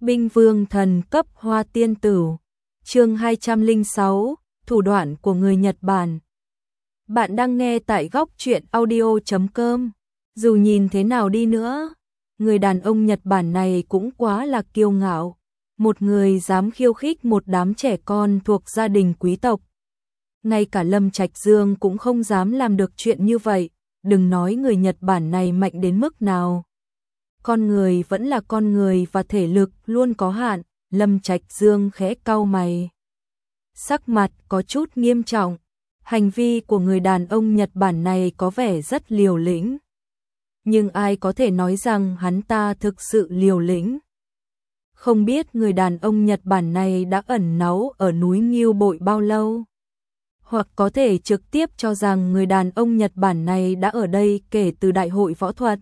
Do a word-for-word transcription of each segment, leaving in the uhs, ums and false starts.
Binh vương thần cấp hoa tiên tử. Chương hai trăm lẻ sáu, thủ đoạn của người Nhật Bản. Bạn đang nghe tại góc truyện audio chấm com. Dù nhìn thế nào đi nữa, người đàn ông Nhật Bản này cũng quá là kiêu ngạo, một người dám khiêu khích một đám trẻ con thuộc gia đình quý tộc. Ngay cả Lâm Trạch Dương cũng không dám làm được chuyện như vậy, đừng nói người Nhật Bản này mạnh đến mức nào. Con người vẫn là con người và thể lực luôn có hạn. Lâm Trạch Dương khẽ cau mày, sắc mặt có chút nghiêm trọng. Hành vi của người đàn ông Nhật Bản này có vẻ rất liều lĩnh, nhưng ai có thể nói rằng hắn ta thực sự liều lĩnh? Không biết người đàn ông Nhật Bản này đã ẩn náu ở núi Ngưu Bội bao lâu, hoặc có thể trực tiếp cho rằng người đàn ông Nhật Bản này đã ở đây kể từ đại hội võ thuật.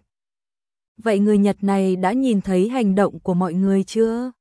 Vậy người Nhật này đã nhìn thấy hành động của mọi người chưa?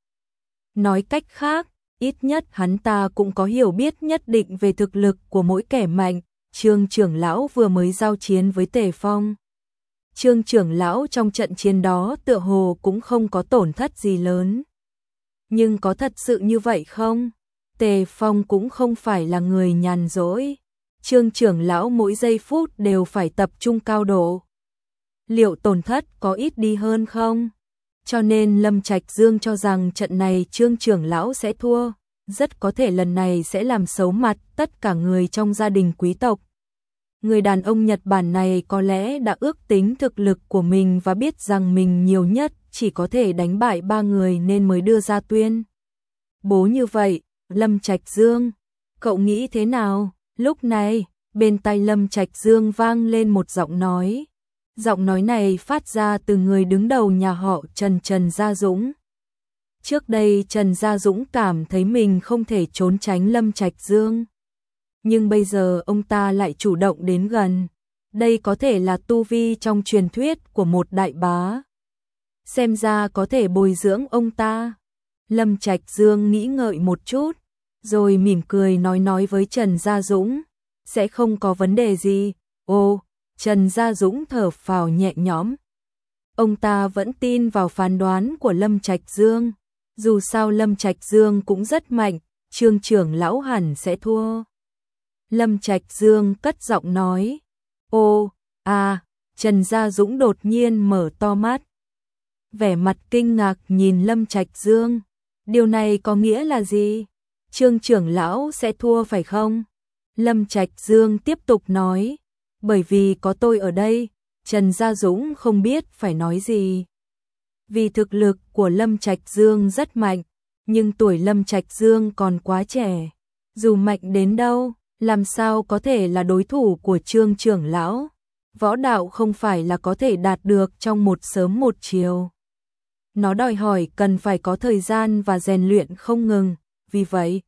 Nói cách khác, ít nhất hắn ta cũng có hiểu biết nhất định về thực lực của mỗi kẻ mạnh. Trương trưởng lão vừa mới giao chiến với Tề Phong. Trương trưởng lão trong trận chiến đó tựa hồ cũng không có tổn thất gì lớn. Nhưng có thật sự như vậy không? Tề Phong cũng không phải là người nhàn rỗi. Trương trưởng lão mỗi giây phút đều phải tập trung cao độ. Liệu tổn thất có ít đi hơn không? Cho nên Lâm Trạch Dương cho rằng trận này Trương trưởng lão sẽ thua, rất có thể lần này sẽ làm xấu mặt tất cả người trong gia đình quý tộc. Người đàn ông Nhật Bản này có lẽ đã ước tính thực lực của mình và biết rằng mình nhiều nhất chỉ có thể đánh bại ba người nên mới đưa ra tuyên bố như vậy. Lâm Trạch Dương, cậu nghĩ thế nào? Lúc này, bên tai Lâm Trạch Dương vang lên một giọng nói. Giọng nói này phát ra từ người đứng đầu nhà họ Trần Trần Gia Dũng. Trước đây Trần Gia Dũng cảm thấy mình không thể trốn tránh Lâm Trạch Dương, nhưng bây giờ ông ta lại chủ động đến gần. Đây có thể là tu vi trong truyền thuyết của một đại bá. Xem ra có thể bồi dưỡng ông ta. Lâm Trạch Dương nghĩ ngợi một chút, rồi mỉm cười nói nói với Trần Gia Dũng, sẽ không có vấn đề gì. Ồ, Trần Gia Dũng thở phào nhẹ nhõm. Ông ta vẫn tin vào phán đoán của Lâm Trạch Dương. Dù sao Lâm Trạch Dương cũng rất mạnh, Trương trưởng lão hẳn sẽ thua. Lâm Trạch Dương cất giọng nói. Ô, à, Trần Gia Dũng đột nhiên mở to mắt, vẻ mặt kinh ngạc nhìn Lâm Trạch Dương. Điều này có nghĩa là gì? Trương trưởng lão sẽ thua phải không? Lâm Trạch Dương tiếp tục nói. Bởi vì có tôi ở đây. Trần Gia Dũng không biết phải nói gì. Vì thực lực của Lâm Trạch Dương rất mạnh, nhưng tuổi Lâm Trạch Dương còn quá trẻ. Dù mạnh đến đâu, làm sao có thể là đối thủ của Trương trưởng lão? Võ đạo không phải là có thể đạt được trong một sớm một chiều. Nó đòi hỏi cần phải có thời gian và rèn luyện không ngừng. Vì vậy,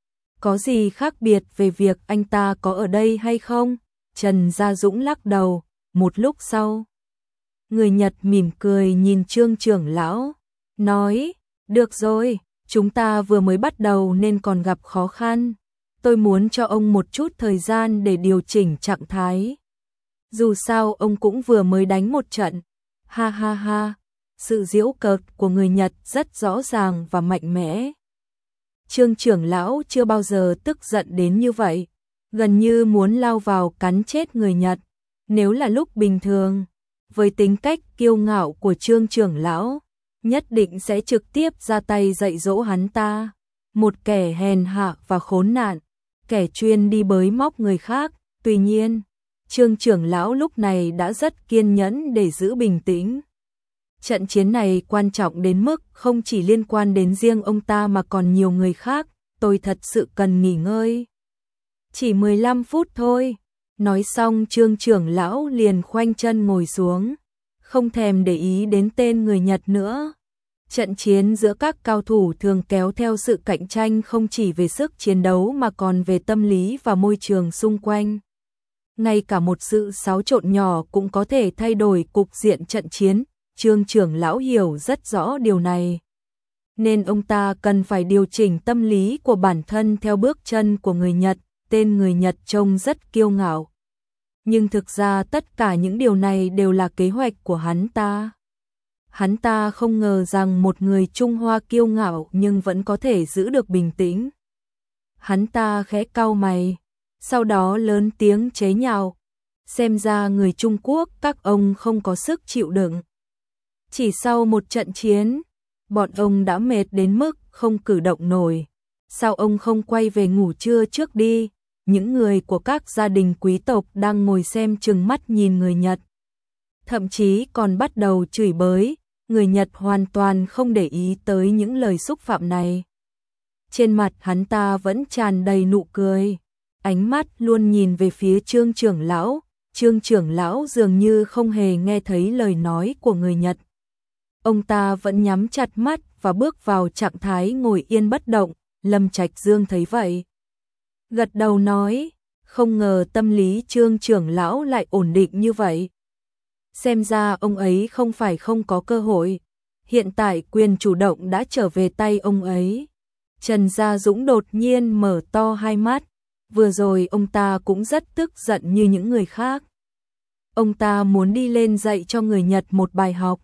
có gì khác biệt về việc anh ta có ở đây hay không? Trần Gia Dũng lắc đầu. Một lúc sau, người Nhật mỉm cười nhìn Trương trưởng lão, nói, được rồi, chúng ta vừa mới bắt đầu nên còn gặp khó khăn. Tôi muốn cho ông một chút thời gian để điều chỉnh trạng thái. Dù sao ông cũng vừa mới đánh một trận. Ha ha ha, sự giễu cợt của người Nhật rất rõ ràng và mạnh mẽ. Trương trưởng lão chưa bao giờ tức giận đến như vậy, gần như muốn lao vào cắn chết người Nhật. Nếu là lúc bình thường, với tính cách kiêu ngạo của Trương trưởng lão, nhất định sẽ trực tiếp ra tay dạy dỗ hắn ta. Một kẻ hèn hạ và khốn nạn, kẻ chuyên đi bới móc người khác. Tuy nhiên, Trương trưởng lão lúc này đã rất kiên nhẫn để giữ bình tĩnh. Trận chiến này quan trọng đến mức không chỉ liên quan đến riêng ông ta mà còn nhiều người khác. Tôi thật sự cần nghỉ ngơi. Chỉ mười lăm phút thôi. Nói xong Trương trưởng lão liền khoanh chân ngồi xuống, không thèm để ý đến tên người Nhật nữa. Trận chiến giữa các cao thủ thường kéo theo sự cạnh tranh không chỉ về sức chiến đấu mà còn về tâm lý và môi trường xung quanh. Ngay cả một sự xáo trộn nhỏ cũng có thể thay đổi cục diện trận chiến. Trương trưởng lão hiểu rất rõ điều này, nên ông ta cần phải điều chỉnh tâm lý của bản thân theo bước chân của người Nhật. Tên người Nhật trông rất kiêu ngạo, nhưng thực ra tất cả những điều này đều là kế hoạch của hắn ta. Hắn ta không ngờ rằng một người Trung Hoa kiêu ngạo nhưng vẫn có thể giữ được bình tĩnh. Hắn ta khẽ cau mày, sau đó lớn tiếng chế nhạo. Xem ra người Trung Quốc các ông không có sức chịu đựng. Chỉ sau một trận chiến, bọn ông đã mệt đến mức không cử động nổi. Sao ông không quay về ngủ trưa trước đi? Những người của các gia đình quý tộc đang ngồi xem trừng mắt nhìn người Nhật. Thậm chí còn bắt đầu chửi bới, người Nhật hoàn toàn không để ý tới những lời xúc phạm này. Trên mặt hắn ta vẫn tràn đầy nụ cười, ánh mắt luôn nhìn về phía Trương trưởng lão. Trương trưởng lão dường như không hề nghe thấy lời nói của người Nhật. Ông ta vẫn nhắm chặt mắt và bước vào trạng thái ngồi yên bất động. Lâm Trạch Dương thấy vậy, gật đầu nói, không ngờ tâm lý Trương trưởng lão lại ổn định như vậy. Xem ra ông ấy không phải không có cơ hội, hiện tại quyền chủ động đã trở về tay ông ấy. Trần Gia Dũng đột nhiên mở to hai mắt, vừa rồi ông ta cũng rất tức giận như những người khác. Ông ta muốn đi lên dạy cho người Nhật một bài học.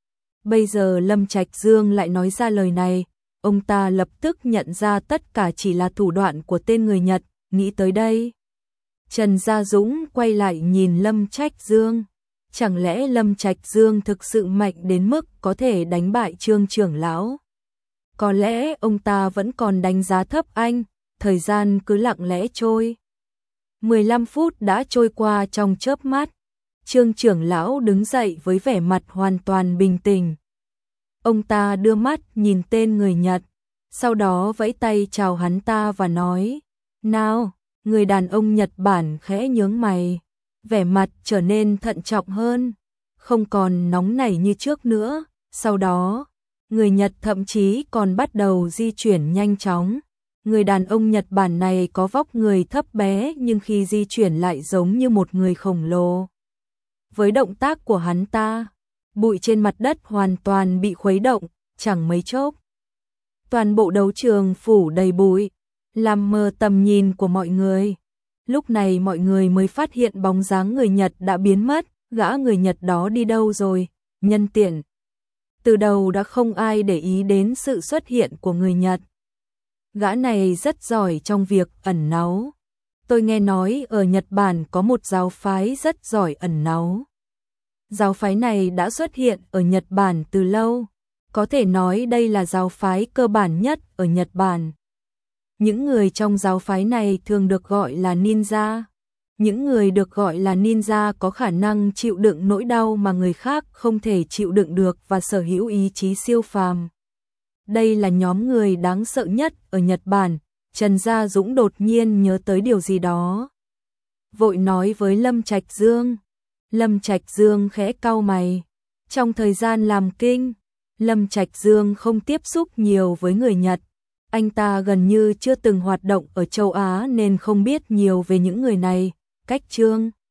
Bây giờ Lâm Trạch Dương lại nói ra lời này, ông ta lập tức nhận ra tất cả chỉ là thủ đoạn của tên người Nhật. Nghĩ tới đây, Trần Gia Dũng quay lại nhìn Lâm Trạch Dương. Chẳng lẽ Lâm Trạch Dương thực sự mạnh đến mức có thể đánh bại Trương trưởng lão? Có lẽ ông ta vẫn còn đánh giá thấp anh. Thời gian cứ lặng lẽ trôi. mười lăm phút đã trôi qua trong chớp mắt. Trương trưởng lão đứng dậy với vẻ mặt hoàn toàn bình tĩnh. Ông ta đưa mắt nhìn tên người Nhật, sau đó vẫy tay chào hắn ta và nói, nào, người đàn ông Nhật Bản khẽ nhướng mày, vẻ mặt trở nên thận trọng hơn, không còn nóng nảy như trước nữa. Sau đó, người Nhật thậm chí còn bắt đầu di chuyển nhanh chóng. Người đàn ông Nhật Bản này có vóc người thấp bé nhưng khi di chuyển lại giống như một người khổng lồ. Với động tác của hắn ta, bụi trên mặt đất hoàn toàn bị khuấy động, chẳng mấy chốc. Toàn bộ đấu trường phủ đầy bụi, làm mờ tầm nhìn của mọi người. Lúc này mọi người mới phát hiện bóng dáng người Nhật đã biến mất, gã người Nhật đó đi đâu rồi, nhân tiện. Từ đầu đã không ai để ý đến sự xuất hiện của người Nhật. Gã này rất giỏi trong việc ẩn náu. Tôi nghe nói ở Nhật Bản có một giáo phái rất giỏi ẩn náu. Giáo phái này đã xuất hiện ở Nhật Bản từ lâu. Có thể nói đây là giáo phái cơ bản nhất ở Nhật Bản. Những người trong giáo phái này thường được gọi là ninja. Những người được gọi là ninja có khả năng chịu đựng nỗi đau mà người khác không thể chịu đựng được và sở hữu ý chí siêu phàm. Đây là nhóm người đáng sợ nhất ở Nhật Bản. Trần Gia Dũng đột nhiên nhớ tới điều gì đó, vội nói với Lâm Trạch Dương. Lâm Trạch Dương khẽ cau mày. Trong thời gian làm kinh, Lâm Trạch Dương không tiếp xúc nhiều với người Nhật. Anh ta gần như chưa từng hoạt động ở châu Á nên không biết nhiều về những người này. Cách Trương